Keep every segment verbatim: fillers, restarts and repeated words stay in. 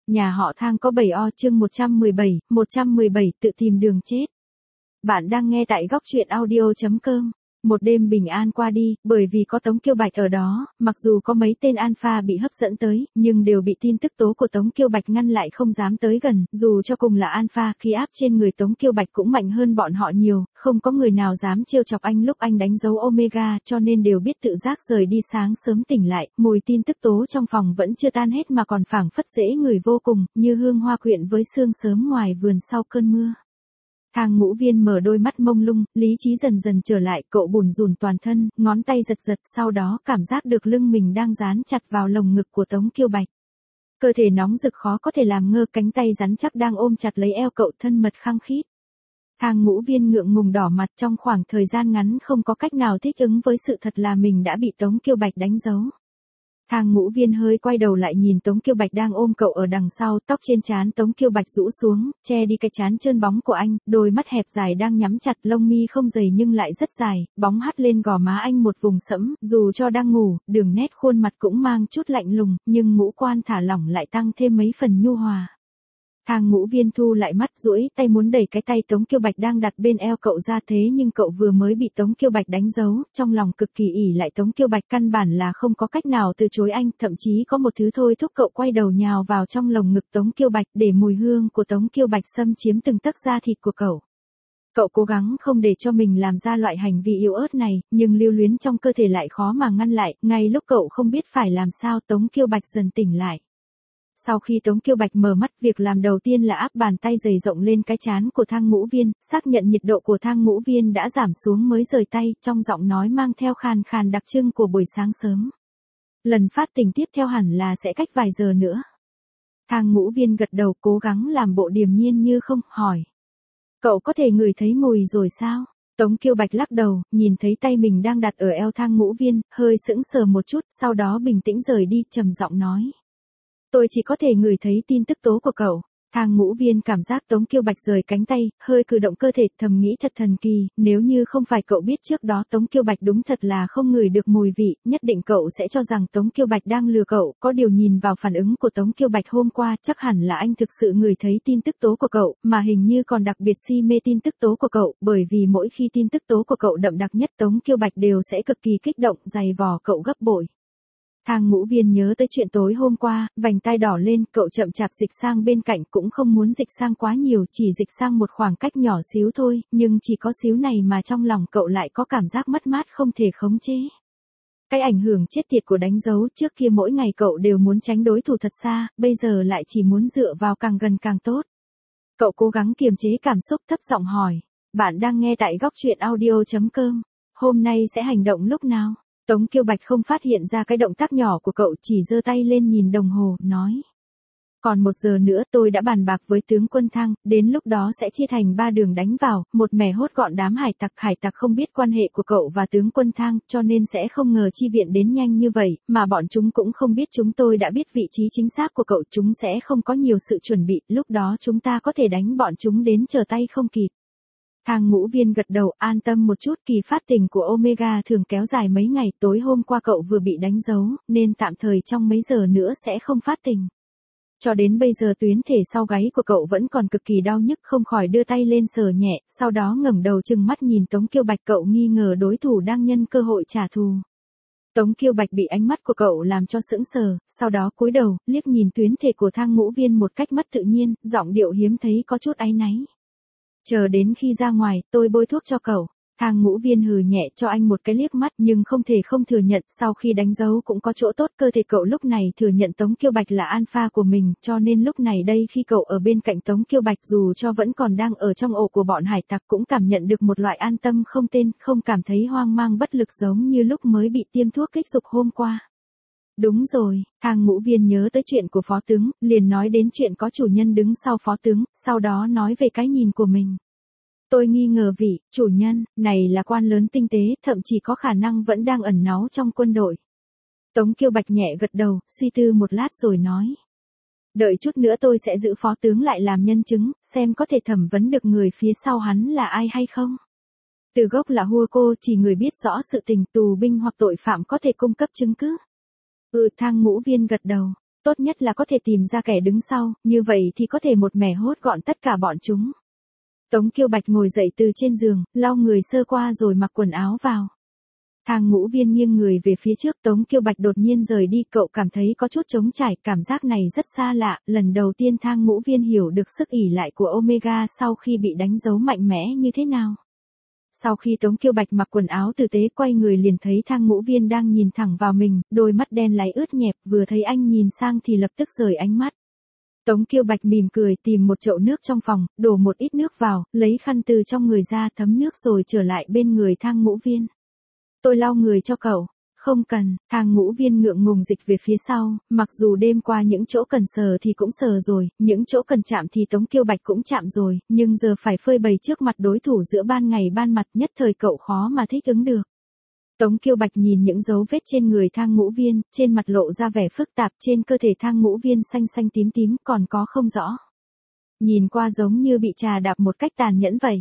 Nhà họ Thang có bảy o chương một trăm mười bảy, một trăm mười bảy tự tìm đường chết. Bạn đang nghe tại góc truyện audio chấm com. Một đêm bình an qua đi, bởi vì có Tống Kiêu Bạch ở đó, mặc dù có mấy tên alpha bị hấp dẫn tới, nhưng đều bị tin tức tố của Tống Kiêu Bạch ngăn lại không dám tới gần, dù cho cùng là alpha, khí áp trên người Tống Kiêu Bạch cũng mạnh hơn bọn họ nhiều, không có người nào dám trêu chọc anh lúc anh đánh dấu Omega, cho nên đều biết tự giác rời đi. Sáng sớm tỉnh lại, mùi tin tức tố trong phòng vẫn chưa tan hết mà còn phảng phất dễ người vô cùng, như hương hoa quyện với sương sớm ngoài vườn sau cơn mưa. Thang Ngũ Viên mở đôi mắt mông lung, lý trí dần dần trở lại, cậu bủn rủn toàn thân, ngón tay giật giật, sau đó cảm giác được lưng mình đang dán chặt vào lồng ngực của Tống Kiêu Bạch. Cơ thể nóng rực khó có thể làm ngơ, cánh tay rắn chắc đang ôm chặt lấy eo cậu, thân mật khăng khít. Thang Ngũ Viên ngượng ngùng đỏ mặt, trong khoảng thời gian ngắn không có cách nào thích ứng với sự thật là mình đã bị Tống Kiêu Bạch đánh dấu. Thang Ngũ Viên hơi quay đầu lại nhìn Tống Kiêu Bạch đang ôm cậu ở đằng sau, tóc trên trán Tống Kiêu Bạch rũ xuống, che đi cái trán trơn bóng của anh, đôi mắt hẹp dài đang nhắm chặt, lông mi không dày nhưng lại rất dài, bóng hắt lên gò má anh một vùng sẫm, dù cho đang ngủ, đường nét khuôn mặt cũng mang chút lạnh lùng, nhưng ngũ quan thả lỏng lại tăng thêm mấy phần nhu hòa. Thang Ngũ Viên thu lại mắt, duỗi tay muốn đẩy cái tay Tống Kiêu Bạch đang đặt bên eo cậu ra, thế nhưng cậu vừa mới bị Tống Kiêu Bạch đánh dấu, trong lòng cực kỳ ỉ lại Tống Kiêu Bạch, căn bản là không có cách nào từ chối anh, thậm chí có một thứ thôi thúc cậu quay đầu nhào vào trong lồng ngực Tống Kiêu Bạch, để mùi hương của Tống Kiêu Bạch xâm chiếm từng tấc da thịt của cậu. Cậu cố gắng không để cho mình làm ra loại hành vi yếu ớt này, nhưng lưu luyến trong cơ thể lại khó mà ngăn lại, ngay lúc cậu không biết phải làm sao, Tống Kiêu Bạch dần tỉnh lại. Sau khi Tống Kiêu Bạch mở mắt, việc làm đầu tiên là áp bàn tay dày rộng lên cái trán của Thang Ngũ Viên, xác nhận nhiệt độ của Thang Ngũ Viên đã giảm xuống mới rời tay, trong giọng nói mang theo khàn khàn đặc trưng của buổi sáng sớm. Lần phát tình tiếp theo hẳn là sẽ cách vài giờ nữa. Thang Ngũ Viên gật đầu, cố gắng làm bộ điềm nhiên như không, hỏi. Cậu có thể ngửi thấy mùi rồi sao? Tống Kiêu Bạch lắc đầu, nhìn thấy tay mình đang đặt ở eo Thang Ngũ Viên, hơi sững sờ một chút, sau đó bình tĩnh rời đi, trầm giọng nói. Tôi chỉ có thể ngửi thấy tin tức tố của cậu. Thang Ngũ Viên cảm giác Tống Kiêu Bạch rời cánh tay, hơi cử động cơ thể, thầm nghĩ thật thần kỳ, nếu như không phải cậu biết trước đó Tống Kiêu Bạch đúng thật là không ngửi được mùi vị, nhất định cậu sẽ cho rằng Tống Kiêu Bạch đang lừa cậu, có điều nhìn vào phản ứng của Tống Kiêu Bạch hôm qua, chắc hẳn là anh thực sự ngửi thấy tin tức tố của cậu, mà hình như còn đặc biệt si mê tin tức tố của cậu, bởi vì mỗi khi tin tức tố của cậu đậm đặc nhất Tống Kiêu Bạch đều sẽ cực kỳ kích động, dày vò cậu gấp bội. Thang Ngũ Viên nhớ tới chuyện tối hôm qua, vành tai đỏ lên, cậu chậm chạp dịch sang bên cạnh, cũng không muốn dịch sang quá nhiều, chỉ dịch sang một khoảng cách nhỏ xíu thôi, nhưng chỉ có xíu này mà trong lòng cậu lại có cảm giác mất mát không thể khống chế. Cái ảnh hưởng chết tiệt của đánh dấu, trước kia mỗi ngày cậu đều muốn tránh đối thủ thật xa, bây giờ lại chỉ muốn dựa vào càng gần càng tốt. Cậu cố gắng kiềm chế cảm xúc, thấp giọng hỏi. Bạn đang nghe tại góc truyện audio chấm com. Hôm nay sẽ hành động lúc nào? Tống Kiêu Bạch không phát hiện ra cái động tác nhỏ của cậu, chỉ giơ tay lên nhìn đồng hồ, nói. Còn một giờ nữa tôi đã bàn bạc với tướng quân Thang, đến lúc đó sẽ chia thành ba đường đánh vào, một mẻ hốt gọn đám hải tặc. Hải tặc không biết quan hệ của cậu và tướng quân Thang, cho nên sẽ không ngờ chi viện đến nhanh như vậy, mà bọn chúng cũng không biết chúng tôi đã biết vị trí chính xác của cậu, chúng sẽ không có nhiều sự chuẩn bị, lúc đó chúng ta có thể đánh bọn chúng đến trở tay không kịp. Thang Ngũ Viên gật đầu, an tâm một chút, kỳ phát tình của Omega thường kéo dài mấy ngày, tối hôm qua cậu vừa bị đánh dấu, nên tạm thời trong mấy giờ nữa sẽ không phát tình. Cho đến bây giờ tuyến thể sau gáy của cậu vẫn còn cực kỳ đau nhức, không khỏi đưa tay lên sờ nhẹ, sau đó ngẩng đầu trừng mắt nhìn Tống Kiêu Bạch, cậu nghi ngờ đối thủ đang nhân cơ hội trả thù. Tống Kiêu Bạch bị ánh mắt của cậu làm cho sững sờ, sau đó cúi đầu, liếc nhìn tuyến thể của Thang Ngũ Viên một cách mất tự nhiên, giọng điệu hiếm thấy có chút áy náy. Chờ đến khi ra ngoài, tôi bôi thuốc cho cậu. Thang Ngũ Viên hừ nhẹ cho anh một cái liếc mắt, nhưng không thể không thừa nhận, sau khi đánh dấu cũng có chỗ tốt, cơ thể cậu lúc này thừa nhận Tống Kiêu Bạch là alpha của mình, cho nên lúc này đây khi cậu ở bên cạnh Tống Kiêu Bạch, dù cho vẫn còn đang ở trong ổ của bọn hải tặc, cũng cảm nhận được một loại an tâm không tên, không cảm thấy hoang mang bất lực giống như lúc mới bị tiêm thuốc kích dục hôm qua. Đúng rồi, Thang Ngũ Viên nhớ tới chuyện của phó tướng, liền nói đến chuyện có chủ nhân đứng sau phó tướng, sau đó nói về cái nhìn của mình. Tôi nghi ngờ vị chủ nhân này là quan lớn tinh tế, thậm chí có khả năng vẫn đang ẩn náu trong quân đội. Tống Kiêu Bạch nhẹ gật đầu, suy tư một lát rồi nói. Đợi chút nữa tôi sẽ giữ phó tướng lại làm nhân chứng, xem có thể thẩm vấn được người phía sau hắn là ai hay không. Từ gốc là hua cô, chỉ người biết rõ sự tình, tù binh hoặc tội phạm có thể cung cấp chứng cứ. Ừ, Thang Ngũ Viên gật đầu. tốt nhất là có thể tìm ra kẻ đứng sau, như vậy thì có thể một mẻ hốt gọn tất cả bọn chúng. Tống Kiêu Bạch ngồi dậy từ trên giường, lau người sơ qua rồi mặc quần áo vào. Thang Ngũ Viên nghiêng người về phía trước, Tống Kiêu Bạch đột nhiên rời đi, cậu cảm thấy có chút trống trải, cảm giác này rất xa lạ, lần đầu tiên Thang Ngũ Viên hiểu được sức ỷ lại của Omega sau khi bị đánh dấu mạnh mẽ như thế nào. Sau khi Tống Kiêu Bạch mặc quần áo tử tế quay người liền thấy Thang Ngũ Viên đang nhìn thẳng vào mình, đôi mắt đen láy ướt nhẹp, vừa thấy anh nhìn sang thì lập tức rời ánh mắt. Tống Kiêu Bạch mỉm cười tìm một chậu nước trong phòng, đổ một ít nước vào, lấy khăn từ trong người ra thấm nước rồi trở lại bên người Thang Ngũ Viên. Tôi lau người cho cậu. Không cần, Thang Ngũ Viên ngượng ngùng dịch về phía sau, mặc dù đêm qua những chỗ cần sờ thì cũng sờ rồi, những chỗ cần chạm thì Tống Kiêu Bạch cũng chạm rồi, nhưng giờ phải phơi bày trước mặt đối thủ giữa ban ngày ban mặt nhất thời cậu khó mà thích ứng được. Tống Kiêu Bạch nhìn những dấu vết trên người Thang Ngũ Viên, trên mặt lộ ra vẻ phức tạp, trên cơ thể Thang Ngũ Viên xanh xanh tím tím còn có không rõ. Nhìn qua giống như bị trà đạp một cách tàn nhẫn vậy.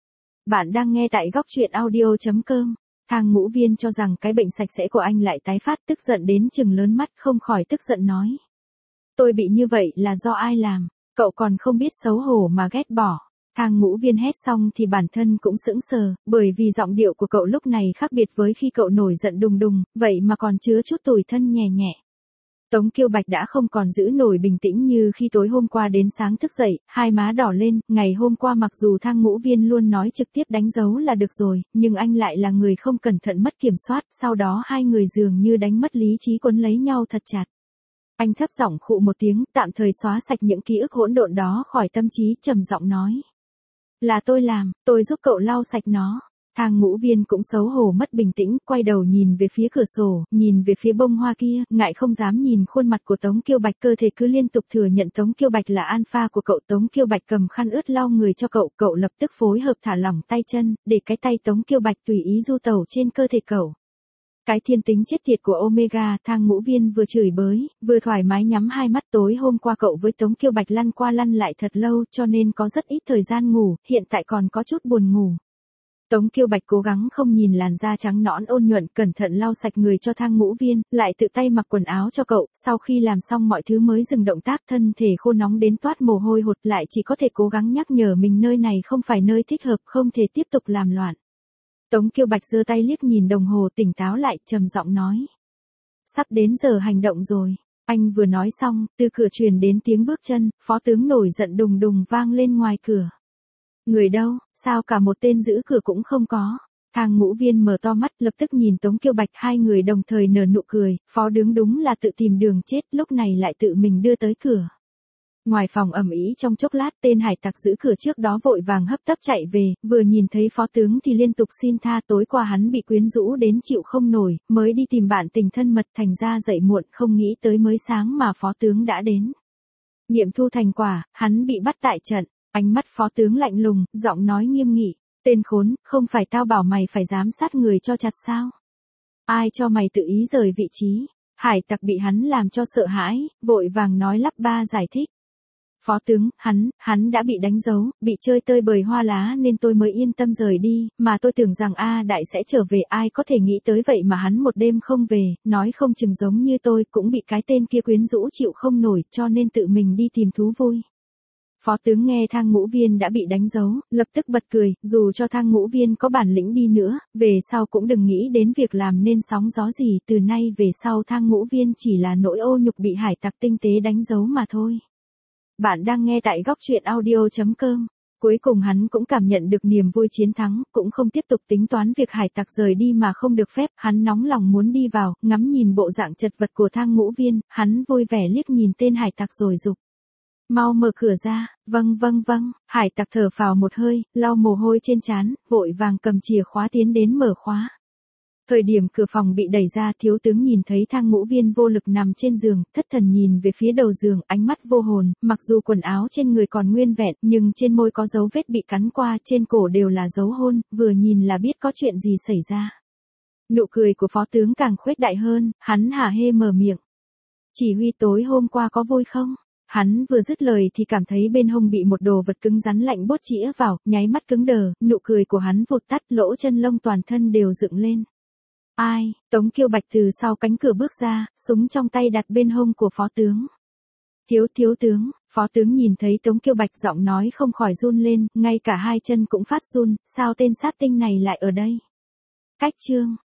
Bạn đang nghe tại góc truyện audio chấm com. Thang Ngũ Viên cho rằng cái bệnh sạch sẽ của anh lại tái phát, tức giận đến trừng lớn mắt, không khỏi tức giận nói. Tôi bị như vậy là do ai làm, cậu còn không biết xấu hổ mà ghét bỏ. Thang Ngũ Viên hét xong thì bản thân cũng sững sờ, bởi vì giọng điệu của cậu lúc này khác biệt với khi cậu nổi giận đùng đùng, vậy mà còn chứa chút tủi thân nhẹ nhẹ. Tống Kiêu Bạch đã không còn giữ nổi bình tĩnh như khi tối hôm qua đến sáng thức dậy, hai má đỏ lên, ngày hôm qua mặc dù Thang Ngũ Viên luôn nói trực tiếp đánh dấu là được rồi, nhưng anh lại là người không cẩn thận mất kiểm soát, sau đó hai người dường như đánh mất lý trí quấn lấy nhau thật chặt. Anh thấp giọng khụ một tiếng, tạm thời xóa sạch những ký ức hỗn độn đó khỏi tâm trí, trầm giọng nói. Là tôi làm, tôi giúp cậu lau sạch nó. Thang Ngũ Viên cũng xấu hổ mất bình tĩnh, quay đầu nhìn về phía cửa sổ, nhìn về phía bông hoa kia, ngại không dám nhìn khuôn mặt của Tống Kiêu Bạch, cơ thể cứ liên tục thừa nhận Tống Kiêu Bạch là alpha của cậu. Tống Kiêu Bạch cầm khăn ướt lau người cho cậu, cậu lập tức phối hợp thả lỏng tay chân, để cái tay Tống Kiêu Bạch tùy ý du tẩu trên cơ thể cậu. Cái thiên tính chết tiệt của Omega, Thang Ngũ Viên vừa chửi bới, vừa thoải mái nhắm hai mắt. Tối hôm qua cậu với Tống Kiêu Bạch lăn qua lăn lại thật lâu cho nên có rất ít thời gian ngủ, hiện tại còn có chút buồn ngủ. Tống Kiêu Bạch cố gắng không nhìn làn da trắng nõn ôn nhuận, cẩn thận lau sạch người cho Thang Ngũ Viên, lại tự tay mặc quần áo cho cậu, sau khi làm xong mọi thứ mới dừng động tác, thân thể khô nóng đến toát mồ hôi hột, lại chỉ có thể cố gắng nhắc nhở mình nơi này không phải nơi thích hợp, không thể tiếp tục làm loạn. Tống Kiêu Bạch giơ tay liếc nhìn đồng hồ, tỉnh táo lại, trầm giọng nói. Sắp đến giờ hành động rồi. Anh vừa nói xong, từ cửa truyền đến tiếng bước chân, phó tướng nổi giận đùng đùng vang lên ngoài cửa. Người đâu, sao cả một tên giữ cửa cũng không có. Thang Ngũ Viên mở to mắt, lập tức nhìn Tống Kiêu Bạch, hai người đồng thời nở nụ cười, phó tướng đúng là tự tìm đường chết, lúc này lại tự mình đưa tới cửa. Ngoài phòng ầm ĩ trong chốc lát, tên hải tặc giữ cửa trước đó vội vàng hấp tấp chạy về, vừa nhìn thấy phó tướng thì liên tục xin tha, tối qua hắn bị quyến rũ đến chịu không nổi, mới đi tìm bạn tình thân mật, thành ra dậy muộn, không nghĩ tới mới sáng mà phó tướng đã đến. Nghiệm thu thành quả, hắn bị bắt tại trận, ánh mắt phó tướng lạnh lùng, giọng nói nghiêm nghị, tên khốn, không phải tao bảo mày phải giám sát người cho chặt sao? Ai cho mày tự ý rời vị trí? Hải tặc bị hắn làm cho sợ hãi, vội vàng nói lắp ba giải thích. Phó tướng, hắn, hắn đã bị đánh dấu, bị chơi tơi bời hoa lá nên tôi mới yên tâm rời đi, mà tôi tưởng rằng A Đại sẽ trở về, ai có thể nghĩ tới vậy mà hắn một đêm không về, nói không chừng giống như tôi cũng bị cái tên kia quyến rũ chịu không nổi cho nên tự mình đi tìm thú vui. Phó tướng nghe Thang Ngũ Viên đã bị đánh dấu, lập tức bật cười, dù cho Thang Ngũ Viên có bản lĩnh đi nữa, về sau cũng đừng nghĩ đến việc làm nên sóng gió gì, từ nay về sau Thang Ngũ Viên chỉ là nỗi ô nhục bị hải tặc tinh tế đánh dấu mà thôi. Bạn đang nghe tại góc truyện audio chấm com. Cuối cùng hắn cũng cảm nhận được niềm vui chiến thắng, cũng không tiếp tục tính toán việc hải tặc rời đi mà không được phép, hắn nóng lòng muốn đi vào, ngắm nhìn bộ dạng chật vật của Thang Ngũ Viên, hắn vui vẻ liếc nhìn tên hải tặc rồi giục. Mau mở cửa ra, vâng vâng vâng, hải tặc thở phào một hơi, lau mồ hôi trên trán, vội vàng cầm chìa khóa tiến đến mở khóa. Thời điểm cửa phòng bị đẩy ra, thiếu tướng nhìn thấy Thang Ngũ Viên vô lực nằm trên giường, thất thần nhìn về phía đầu giường, ánh mắt vô hồn, mặc dù quần áo trên người còn nguyên vẹn, nhưng trên môi có dấu vết bị cắn qua, trên cổ đều là dấu hôn, vừa nhìn là biết có chuyện gì xảy ra. Nụ cười của phó tướng càng khuếch đại hơn, hắn hả hê mở miệng. Chỉ huy tối hôm qua có vui không? Hắn vừa dứt lời thì cảm thấy bên hông bị một đồ vật cứng rắn lạnh buốt chĩa vào, nháy mắt cứng đờ, nụ cười của hắn vụt tắt, lỗ chân lông toàn thân đều dựng lên. Ai? Tống Kiêu Bạch từ sau cánh cửa bước ra, súng trong tay đặt bên hông của phó tướng. Thiếu thiếu tướng, phó tướng nhìn thấy Tống Kiêu Bạch giọng nói không khỏi run lên, ngay cả hai chân cũng phát run, sao tên sát tinh này lại ở đây? Cách chương.